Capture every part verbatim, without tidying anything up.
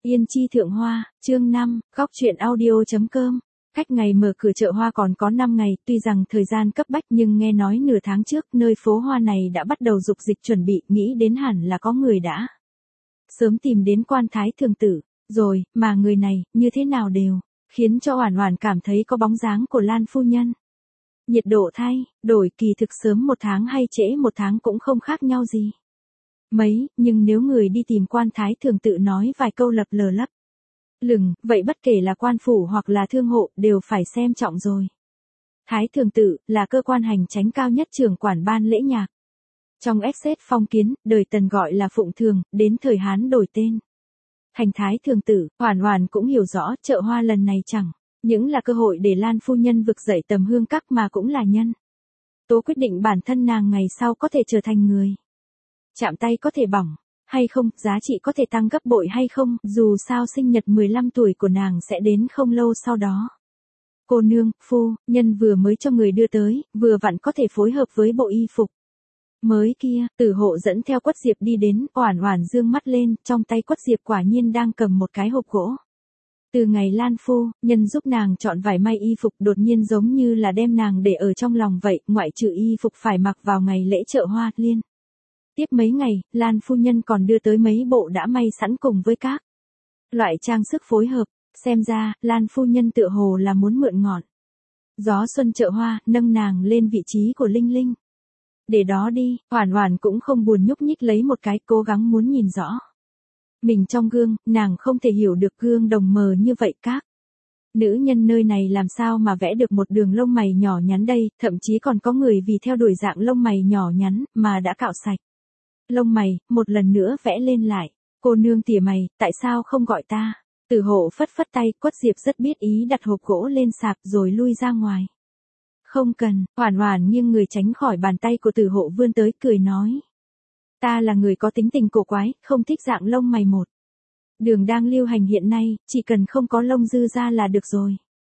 Yên chi thượng hoa, chương năm, góc truyện audio.com. Cách ngày mở cửa chợ hoa còn có năm ngày, tuy rằng thời gian cấp bách nhưng nghe nói nửa tháng trước nơi phố hoa này đã bắt đầu dục dịch chuẩn bị, nghĩ đến hẳn là có người đã sớm tìm đến Quan Thái Thường Tử, rồi, mà người này, như thế nào đều, khiến cho Oản Oản cảm thấy có bóng dáng của Lan phu nhân. Nhiệt độ thay, đổi kỳ thực sớm một tháng hay trễ một tháng cũng không khác nhau gì mấy, nhưng nếu người đi tìm Quan Thái Thường Tự nói vài câu lập lờ lấp lửng, vậy bất kể là quan phủ hoặc là thương hộ đều phải xem trọng rồi. Thái Thường Tự là cơ quan hành chánh cao nhất trưởng quản ban lễ nhạc. Trong Essex phong kiến, đời Tần gọi là Phụng Thường, đến thời Hán đổi tên thành Thái Thường Tử. Oản Oản cũng hiểu rõ chợ hoa lần này chẳng những là cơ hội để Lan phu nhân vực dậy tầm hương các mà cũng là nhân tố quyết định bản thân nàng ngày sau có thể trở thành người chạm tay có thể bỏng hay không, giá trị có thể tăng gấp bội hay không, dù sao sinh nhật mười lăm tuổi của nàng sẽ đến không lâu sau đó. Cô nương, phu nhân vừa mới cho người đưa tới, vừa vặn có thể phối hợp với bộ y phục mới kia. Tử hộ dẫn theo Quất Diệp đi đến, Oản Oản dương mắt lên, trong tay Quất Diệp quả nhiên đang cầm một cái hộp gỗ. Từ ngày Lan phu nhân giúp nàng chọn vải may y phục, đột nhiên giống như là đem nàng để ở trong lòng vậy, ngoại trừ y phục phải mặc vào ngày lễ chợ hoa liên tiếp mấy ngày, Lan phu nhân còn đưa tới mấy bộ đã may sẵn cùng với các loại trang sức phối hợp, xem ra, Lan phu nhân tựa hồ là muốn mượn ngọn gió xuân chợ hoa, nâng nàng lên vị trí của Linh Linh. Để đó đi, Oản Oản cũng không buồn nhúc nhích lấy một cái, cố gắng muốn nhìn rõ mình trong gương, nàng không thể hiểu được gương đồng mờ như vậy. Các nữ nhân nơi này làm sao mà vẽ được một đường lông mày nhỏ nhắn đây, thậm chí còn có người vì theo đuổi dạng lông mày nhỏ nhắn mà đã cạo sạch lông mày, một lần nữa vẽ lên lại. Cô nương tỉa mày, tại sao không gọi ta? Tử hộ phất phất tay, Quất Diệp rất biết ý đặt hộp gỗ lên sạp rồi lui ra ngoài. Không cần, Oản Oản nghiêng người tránh khỏi bàn tay của Tử hộ vươn tới, cười nói. Ta là người có tính tình cổ quái, không thích dạng lông mày một đường đang lưu hành hiện nay, chỉ cần không có lông dư ra là được rồi.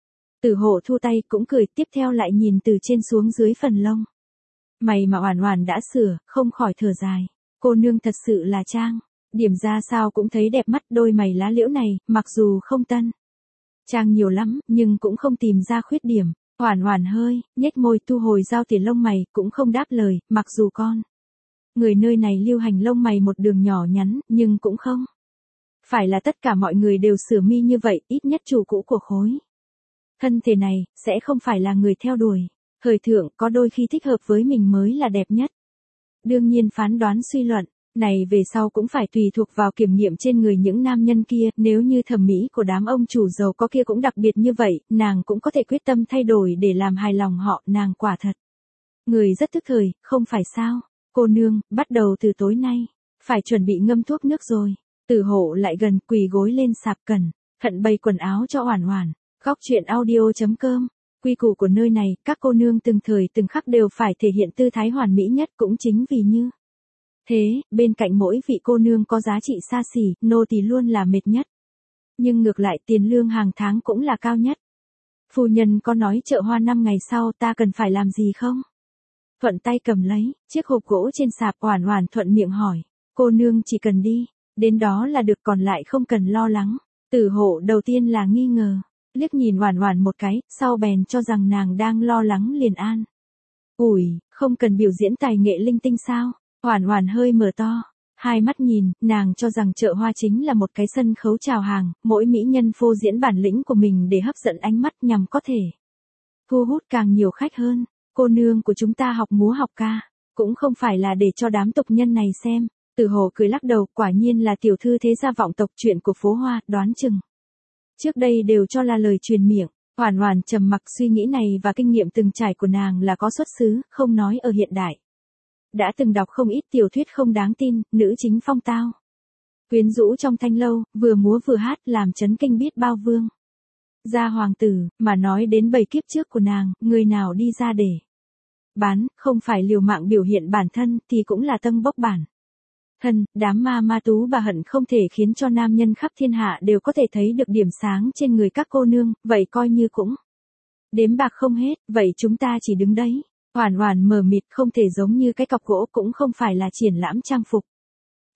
Tử hộ thu tay cũng cười, tiếp theo lại nhìn từ trên xuống dưới phần lông mày mà Oản Oản đã sửa, không khỏi thở dài. Cô nương thật sự là trang điểm ra sao cũng thấy đẹp mắt, đôi mày lá liễu này, mặc dù không tân trang nhiều lắm, nhưng cũng không tìm ra khuyết điểm. Oản Oản hơi nhếch môi, thu hồi dao tỉa lông mày, cũng không đáp lời, mặc dù con người nơi này lưu hành lông mày một đường nhỏ nhắn, nhưng cũng không phải là tất cả mọi người đều sửa mi như vậy, ít nhất chủ cũ của khối thân thể này sẽ không phải là người theo đuổi thời thượng, có đôi khi thích hợp với mình mới là đẹp nhất. Đương nhiên phán đoán suy luận này về sau cũng phải tùy thuộc vào kiểm nghiệm trên người những nam nhân kia, nếu như thẩm mỹ của đám ông chủ giàu có kia cũng đặc biệt như vậy, nàng cũng có thể quyết tâm thay đổi để làm hài lòng họ, nàng quả thật người rất thức thời, không phải sao? Cô nương, bắt đầu từ tối nay phải chuẩn bị ngâm thuốc nước rồi. Tử hộ lại gần, quỳ gối lên sạp cẩn thận bày quần áo cho Oản Oản. Góc truyện audio.com. Quy củ của nơi này, các cô nương từng thời từng khắc đều phải thể hiện tư thái hoàn mỹ nhất, cũng chính vì như thế, bên cạnh mỗi vị cô nương có giá trị xa xỉ, nô tỳ luôn là mệt nhất. Nhưng ngược lại tiền lương hàng tháng cũng là cao nhất. Phu nhân có nói chợ hoa năm ngày sau ta cần phải làm gì không? Thuận tay cầm lấy chiếc hộp gỗ trên sạp, Oản Oản thuận miệng hỏi. Cô nương chỉ cần đi đến đó là được, còn lại không cần lo lắng. Tử hộ đầu tiên là nghi ngờ, liếc nhìn Oản Oản một cái, sau bèn cho rằng nàng đang lo lắng liền an ủi, không cần biểu diễn tài nghệ linh tinh sao? Oản Oản hơi mở to hai mắt nhìn, nàng cho rằng chợ hoa chính là một cái sân khấu chào hàng, mỗi mỹ nhân phô diễn bản lĩnh của mình để hấp dẫn ánh mắt nhằm có thể thu hút càng nhiều khách hơn. Cô nương của chúng ta học múa học ca, cũng không phải là để cho đám tục nhân này xem. Tử hộ cười lắc đầu, quả nhiên là tiểu thư thế gia vọng tộc, chuyện của phố hoa, đoán chừng trước đây đều cho là lời truyền miệng. Oản Oản trầm mặc, suy nghĩ này và kinh nghiệm từng trải của nàng là có xuất xứ, không nói ở hiện đại. Đã từng đọc không ít tiểu thuyết không đáng tin, nữ chính phong tao quyến rũ trong thanh lâu, vừa múa vừa hát làm chấn kinh biết bao vương gia hoàng tử, mà nói đến bảy kiếp trước của nàng, người nào đi ra để bán, không phải liều mạng biểu hiện bản thân thì cũng là tâm bốc bản thân. Đám ma ma tú bà hận không thể khiến cho nam nhân khắp thiên hạ đều có thể thấy được điểm sáng trên người các cô nương, vậy coi như cũng đếm bạc không hết, vậy chúng ta chỉ đứng đấy. Oản Oản mờ mịt, không thể giống như cái cọc gỗ, cũng không phải là triển lãm trang phục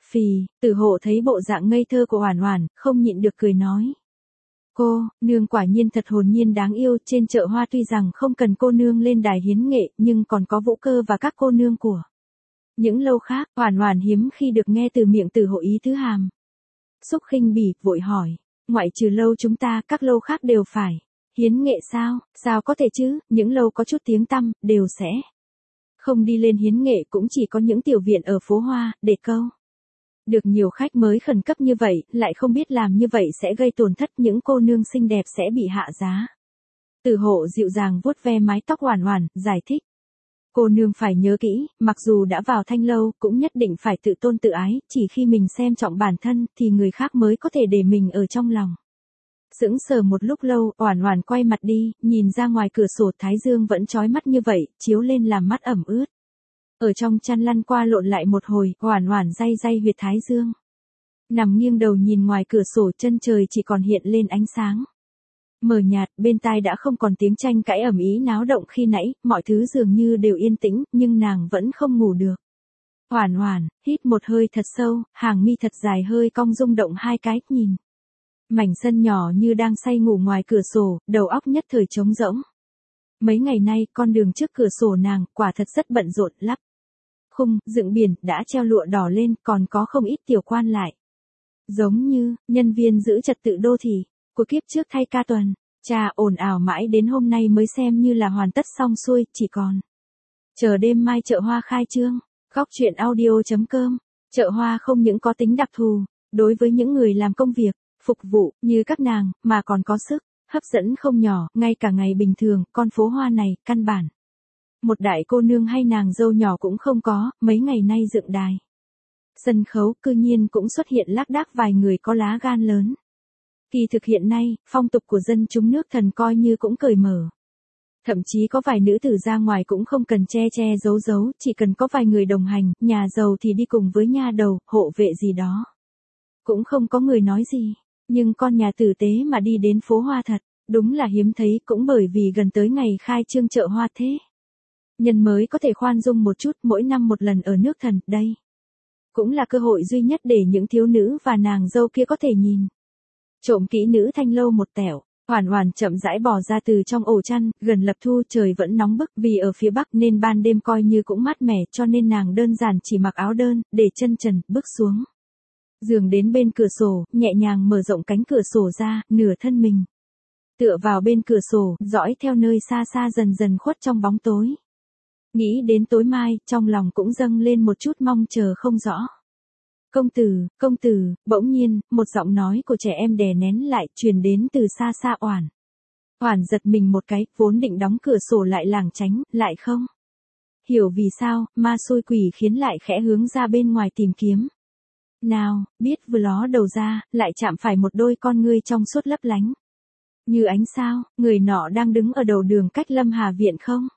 Phì, Tử Hộ thấy bộ dạng ngây thơ của Oản Oản, không nhịn được cười nói. Cô, nương quả nhiên thật hồn nhiên đáng yêu, trên chợ hoa tuy rằng không cần cô nương lên đài hiến nghệ, nhưng còn có Vũ Cơ và các cô nương của những lâu khác. Oản Oản hiếm khi được nghe từ miệng Tử Hộ ý tứ hàm xúc khinh bỉ, vội hỏi, ngoại trừ lâu chúng ta, các lâu khác đều phải hiến nghệ sao? Sao có thể chứ, những lâu có chút tiếng tăm, đều sẽ không đi lên hiến nghệ, cũng chỉ có những tiểu viện ở phố Hoa, để câu được nhiều khách mới khẩn cấp như vậy, lại không biết làm như vậy sẽ gây tổn thất, những cô nương xinh đẹp sẽ bị hạ giá. Tử Hộ dịu dàng vuốt ve mái tóc Oản Oản, giải thích. Cô nương phải nhớ kỹ, mặc dù đã vào thanh lâu, cũng nhất định phải tự tôn tự ái, chỉ khi mình xem trọng bản thân, thì người khác mới có thể để mình ở trong lòng. Sững sờ một lúc lâu, Oản Oản quay mặt đi, nhìn ra ngoài cửa sổ, thái dương vẫn chói mắt như vậy, chiếu lên làm mắt ẩm ướt. Ở trong chăn lăn qua lộn lại một hồi, Oản Oản day day huyệt thái dương. Nằm nghiêng đầu nhìn ngoài cửa sổ, chân trời chỉ còn hiện lên ánh sáng mờ nhạt, bên tai đã không còn tiếng tranh cãi ầm ĩ náo động khi nãy, mọi thứ dường như đều yên tĩnh, nhưng nàng vẫn không ngủ được. Oản Oản hít một hơi thật sâu, hàng mi thật dài hơi cong rung động hai cái, nhìn mảnh sân nhỏ như đang say ngủ ngoài cửa sổ, đầu óc nhất thời trống rỗng. Mấy ngày nay, con đường trước cửa sổ nàng, quả thật rất bận rộn, lắp khung, dựng biển, đã treo lụa đỏ lên, còn có không ít tiểu quan lại. Giống như, nhân viên giữ trật tự đô thị, của kiếp trước thay ca tuần, chà ồn ào mãi đến hôm nay mới xem như là hoàn tất xong xuôi, chỉ còn chờ đêm mai chợ hoa khai trương. Góc truyện audio chấm com, chợ hoa không những có tính đặc thù, đối với những người làm công việc phục vụ như các nàng, mà còn có sức hấp dẫn không nhỏ, ngay cả ngày bình thường, con phố Hoa này, căn bản một đại cô nương hay nàng dâu nhỏ cũng không có, mấy ngày nay dựng đài sân khấu, cư nhiên cũng xuất hiện lác đác vài người có lá gan lớn. Kỳ thực hiện nay, phong tục của dân chúng nước Thần coi như cũng cởi mở. Thậm chí có vài nữ tử ra ngoài cũng không cần che che giấu giấu, chỉ cần có vài người đồng hành, nhà giàu thì đi cùng với nha đầu, hộ vệ gì đó. Cũng không có người nói gì, nhưng con nhà tử tế mà đi đến phố Hoa thật, đúng là hiếm thấy, cũng bởi vì gần tới ngày khai trương chợ hoa thế. Nhân mới có thể khoan dung một chút, mỗi năm một lần ở nước Thần, đây cũng là cơ hội duy nhất để những thiếu nữ và nàng dâu kia có thể nhìn trộm kỹ nữ thanh lâu một tẻo. Oản Oản chậm rãi bò ra từ trong ổ chăn, gần lập thu trời vẫn nóng bức, vì ở phía bắc nên ban đêm coi như cũng mát mẻ, cho nên nàng đơn giản chỉ mặc áo đơn, để chân trần, bước xuống giường đến bên cửa sổ, nhẹ nhàng mở rộng cánh cửa sổ ra, nửa thân mình tựa vào bên cửa sổ, dõi theo nơi xa xa dần dần khuất trong bóng tối. Nghĩ đến tối mai, trong lòng cũng dâng lên một chút mong chờ không rõ. Công tử, công tử, bỗng nhiên, một giọng nói của trẻ em đè nén lại, truyền đến từ xa xa. Oản Oản giật mình một cái, vốn định đóng cửa sổ lại lảng tránh, lại không hiểu vì sao, ma xôi quỷ khiến lại khẽ hướng ra bên ngoài tìm kiếm. Nào, biết vừa ló đầu ra, lại chạm phải một đôi con ngươi trong suốt lấp lánh như ánh sao, người nọ đang đứng ở đầu đường cách Lâm Hà viện không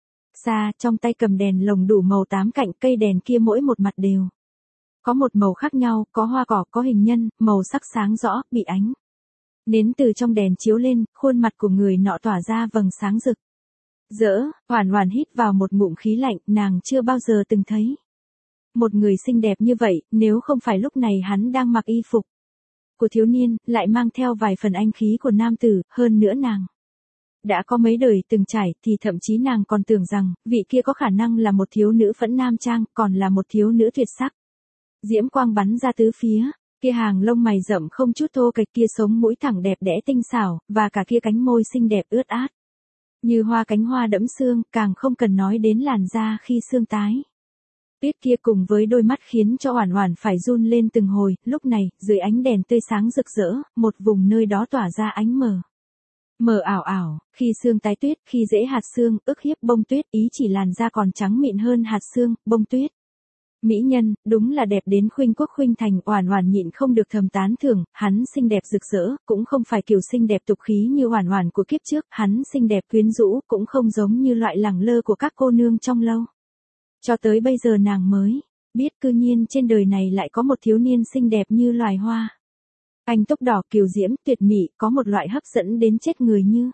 xa, trong tay cầm đèn lồng đủ màu, tám cạnh cây đèn kia mỗi một mặt đều có một màu khác nhau, có hoa cỏ, có hình nhân, màu sắc sáng rõ, bị ánh nến từ trong đèn chiếu lên, khuôn mặt của người nọ tỏa ra vầng sáng rực rỡ. Oản Oản hít vào một ngụm khí lạnh, nàng chưa bao giờ từng thấy một người xinh đẹp như vậy, nếu không phải lúc này hắn đang mặc y phục của thiếu niên, lại mang theo vài phần anh khí của nam tử, hơn nữa nàng đã có mấy đời từng trải, thì thậm chí nàng còn tưởng rằng, vị kia có khả năng là một thiếu nữ phẫn nam trang, còn là một thiếu nữ tuyệt sắc. Diễm quang bắn ra tứ phía, kia hàng lông mày rậm không chút thô kệch, kia sống mũi thẳng đẹp đẽ tinh xảo, và cả kia cánh môi xinh đẹp ướt át như hoa, cánh hoa đẫm sương, càng không cần nói đến làn da khi sương tái tuyết kia, cùng với đôi mắt khiến cho Oản Oản phải run lên từng hồi. Lúc này, dưới ánh đèn tươi sáng rực rỡ, một vùng nơi đó tỏa ra ánh mờ mờ ảo ảo, khi sương tái tuyết, khi dễ hạt sương, ức hiếp bông tuyết, ý chỉ làn da còn trắng mịn hơn hạt sương, bông tuyết. Mỹ nhân, đúng là đẹp đến khuynh quốc khuynh thành. Oản Oản nhịn không được thầm tán thưởng, hắn xinh đẹp rực rỡ, cũng không phải kiểu xinh đẹp tục khí như Oản Oản của kiếp trước, hắn xinh đẹp quyến rũ, cũng không giống như loại lẳng lơ của các cô nương trong lâu. Cho tới bây giờ nàng mới biết, cư nhiên trên đời này lại có một thiếu niên xinh đẹp như loài hoa anh túc đỏ, kiều diễm, tuyệt mỹ, có một loại hấp dẫn đến chết người như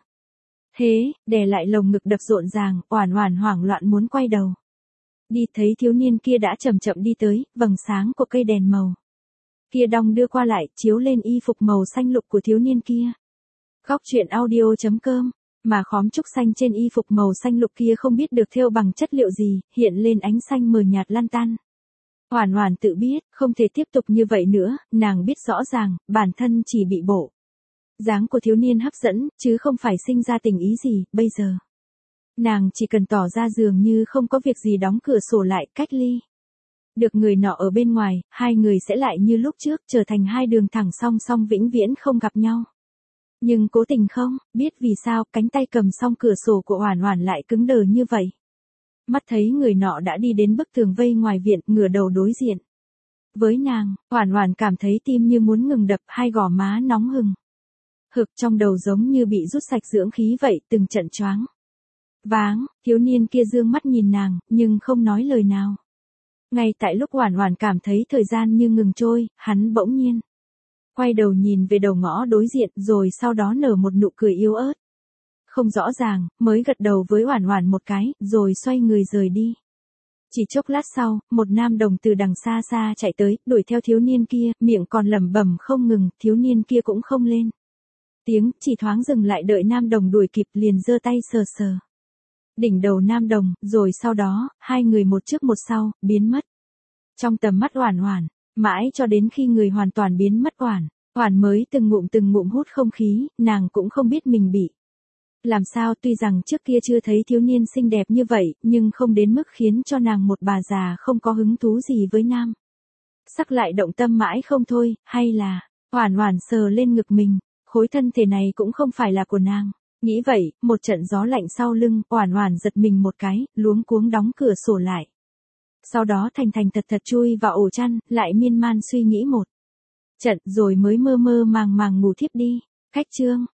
thế. Đè lại lồng ngực đập rộn ràng, Oản Oản hoảng loạn muốn quay đầu đi, thấy thiếu niên kia đã chậm chậm đi tới, vầng sáng của cây đèn màu kia đong đưa qua lại, chiếu lên y phục màu xanh lục của thiếu niên kia. Góc truyện audio.com, mà khóm trúc xanh trên y phục màu xanh lục kia không biết được thêu bằng chất liệu gì, hiện lên ánh xanh mờ nhạt lăn tăn. Hoản Hoản tự biết, không thể tiếp tục như vậy nữa, nàng biết rõ ràng, bản thân chỉ bị bộ dáng của thiếu niên hấp dẫn, chứ không phải sinh ra tình ý gì, bây giờ. Nàng chỉ cần tỏ ra dường như không có việc gì đóng cửa sổ lại, cách ly. Được người nọ ở bên ngoài, hai người sẽ lại như lúc trước, trở thành hai đường thẳng song song vĩnh viễn không gặp nhau. Nhưng cố tình không, biết vì sao, cánh tay cầm song cửa sổ của Hoản Hoản lại cứng đờ như vậy. Mắt thấy người nọ đã đi đến bức tường vây ngoài viện, ngửa đầu đối diện với nàng, Hoản Hoản cảm thấy tim như muốn ngừng đập, hai gò má nóng hừng hực, trong đầu giống như bị rút sạch dưỡng khí vậy, từng trận choáng váng. Thiếu niên kia dương mắt nhìn nàng, nhưng không nói lời nào. Ngay tại lúc Hoản Hoản cảm thấy thời gian như ngừng trôi, hắn bỗng nhiên quay đầu nhìn về đầu ngõ đối diện, rồi sau đó nở một nụ cười yếu ớt. Không rõ ràng, mới gật đầu với Hoản Hoản một cái, rồi xoay người rời đi. Chỉ chốc lát sau, một nam đồng từ đằng xa xa chạy tới, đuổi theo thiếu niên kia, miệng còn lẩm bẩm không ngừng, thiếu niên kia cũng không lên tiếng, chỉ thoáng dừng lại đợi nam đồng đuổi kịp, liền giơ tay sờ sờ đỉnh đầu nam đồng, rồi sau đó, hai người một trước một sau, biến mất trong tầm mắt Hoản Hoản, mãi cho đến khi người hoàn toàn biến mất. Hoản Hoản mới từng ngụm từng ngụm hút không khí, nàng cũng không biết mình bị làm sao, tuy rằng trước kia chưa thấy thiếu niên xinh đẹp như vậy, nhưng không đến mức khiến cho nàng một bà già không có hứng thú gì với nam sắc lại động tâm mãi không thôi, hay là, Hoản Hoản sờ lên ngực mình, khối thân thể này cũng không phải là của nàng. Nghĩ vậy, một trận gió lạnh sau lưng, Hoản Hoản giật mình một cái, luống cuống đóng cửa sổ lại. Sau đó thành thành thật thật chui vào ổ chăn, lại miên man suy nghĩ một trận, rồi mới mơ mơ màng màng ngủ thiếp đi. Cách chương